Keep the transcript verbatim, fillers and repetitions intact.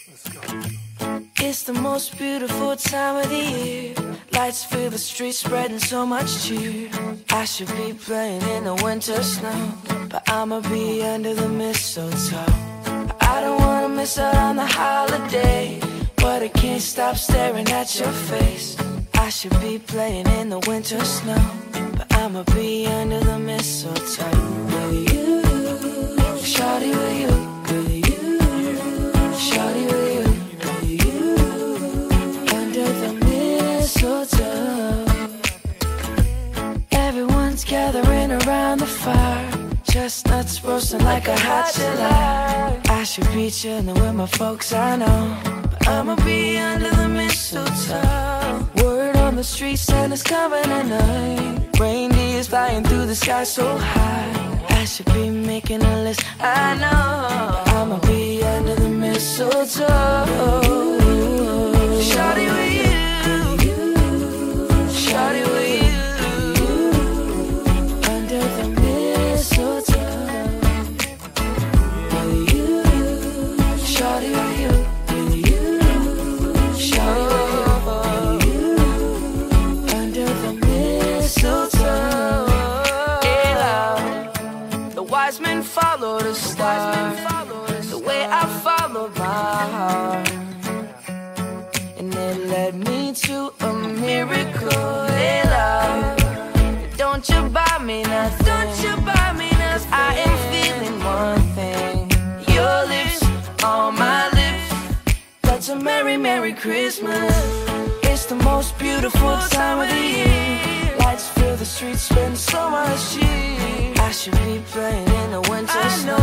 It's the most beautiful time of the year. Lights fill the streets, spreading so much cheer. I should be playing in the winter snow, but I'ma be under the mistletoe. I don't wanna miss out on the holiday, but I can't stop staring at your face. I should be playing in the winter snow, but I'ma be under the mistletoe. With you, shawty, with you, with you, shawty, with you, with you, under the mistletoe. Everyone's gathering around the fire, chestnuts roasting like a hot July. I should be chilling with my folks, I know, but I'ma be under the mistletoe. Word on the street, Santa's coming tonight. Reindeer's flying through the sky so high. I should be making a list, I know, but I'ma be under the mistletoe. Shawty with you, shawty with you, under the mistletoe. With you, shawty with you, with you, shawty with you, under the mistletoe. Yeah, the wise men follow the star, the way I follow my heart, and it led me to a miracle. Hey, love, don't you buy me nothing, don't you buy me nothing, I am feeling one thing. Your lips on my lips, that's a merry, merry Christmas. It's the most beautiful time of the year. Lights fill the streets, spend so much cheer. I should be playing in the winter snow,